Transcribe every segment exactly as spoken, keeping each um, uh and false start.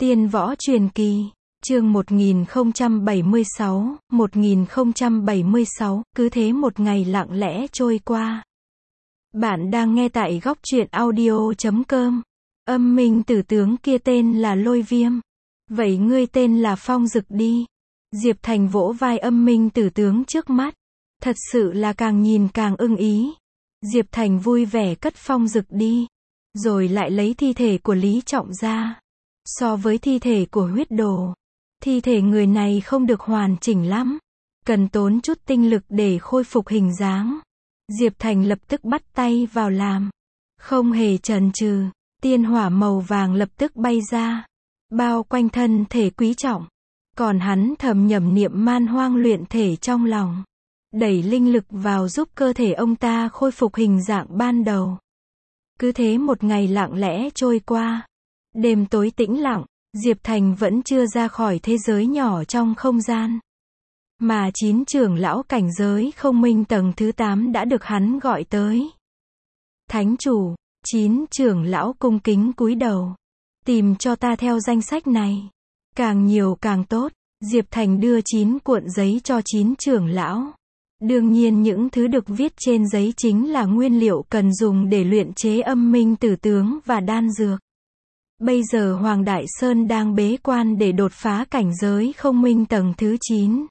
Tiên võ truyền kỳ, chương một nghìn không trăm bảy mươi sáu, một nghìn không trăm bảy mươi sáu, cứ thế một ngày lặng lẽ trôi qua. Bạn đang nghe tại góc truyện audio chấm com. Âm minh tử tướng kia tên là Lôi Viêm. Vậy ngươi tên là Phong Dực đi. Diệp Thành vỗ vai âm minh tử tướng trước mắt. Thật sự là càng nhìn càng ưng ý. Diệp Thành vui vẻ cất Phong Dực đi. Rồi lại lấy thi thể của Lý Trọng ra. So với thi thể của huyết đồ, thi thể người này không được hoàn chỉnh lắm. Cần tốn chút tinh lực để khôi phục hình dáng. Diệp Thành lập tức bắt tay vào làm. Không hề chần chừ, tiên hỏa màu vàng lập tức bay ra. Bao quanh thân thể Quý Trọng. Còn hắn thầm nhẩm niệm man hoang luyện thể trong lòng. Đẩy linh lực vào giúp cơ thể ông ta khôi phục hình dạng ban đầu. Cứ thế một ngày lặng lẽ trôi qua. Đêm tối tĩnh lặng, Diệp Thành vẫn chưa ra khỏi thế giới nhỏ trong không gian. Mà chín trưởng lão cảnh giới không minh tầng thứ tám đã được hắn gọi tới. Thánh chủ, chín trưởng lão cung kính cúi đầu. Tìm cho ta theo danh sách này. Càng nhiều càng tốt. Diệp Thành đưa chín cuộn giấy cho chín trưởng lão. Đương nhiên những thứ được viết trên giấy chính là nguyên liệu cần dùng để luyện chế âm minh tử tướng và đan dược. Bây giờ Hoàng Đại Sơn đang bế quan để đột phá cảnh giới không minh tầng thứ chín.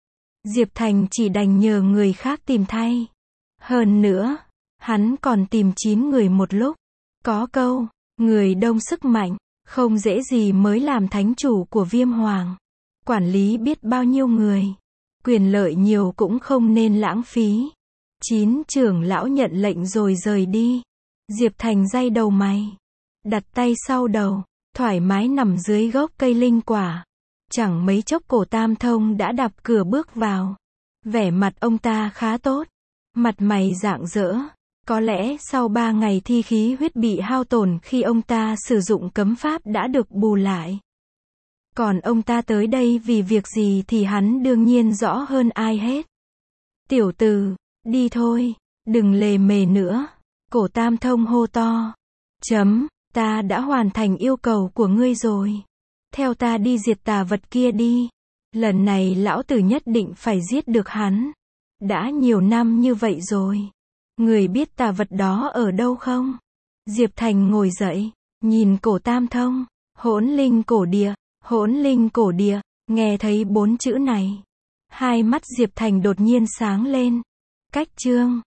Diệp Thành chỉ đành nhờ người khác tìm thay. Hơn nữa, hắn còn tìm chín người một lúc. Có câu, người đông sức mạnh, không dễ gì mới làm thánh chủ của Viêm Hoàng. Quản lý biết bao nhiêu người. Quyền lợi nhiều cũng không nên lãng phí. Chín trưởng lão nhận lệnh rồi rời đi. Diệp Thành day đầu mày. Đặt tay sau đầu, thoải mái nằm dưới gốc cây linh quả. Chẳng mấy chốc Cổ Tam Thông đã đạp cửa bước vào. Vẻ mặt ông ta khá tốt. Mặt mày rạng rỡ. Có lẽ sau ba ngày thi khí huyết bị hao tổn khi ông ta sử dụng cấm pháp đã được bù lại. Còn ông ta tới đây vì việc gì thì hắn đương nhiên rõ hơn ai hết. Tiểu tử, đi thôi, đừng lề mề nữa. Cổ Tam Thông hô to. Chấm, ta đã hoàn thành yêu cầu của ngươi rồi. Theo ta đi diệt tà vật kia đi. Lần này lão tử nhất định phải giết được hắn. Đã nhiều năm như vậy rồi. Người biết tà vật đó ở đâu không? Diệp Thành ngồi dậy, nhìn Cổ Tam Thông. Hỗn linh cổ địa, hỗn linh cổ địa, nghe thấy bốn chữ này. Hai mắt Diệp Thành đột nhiên sáng lên. Cách chương.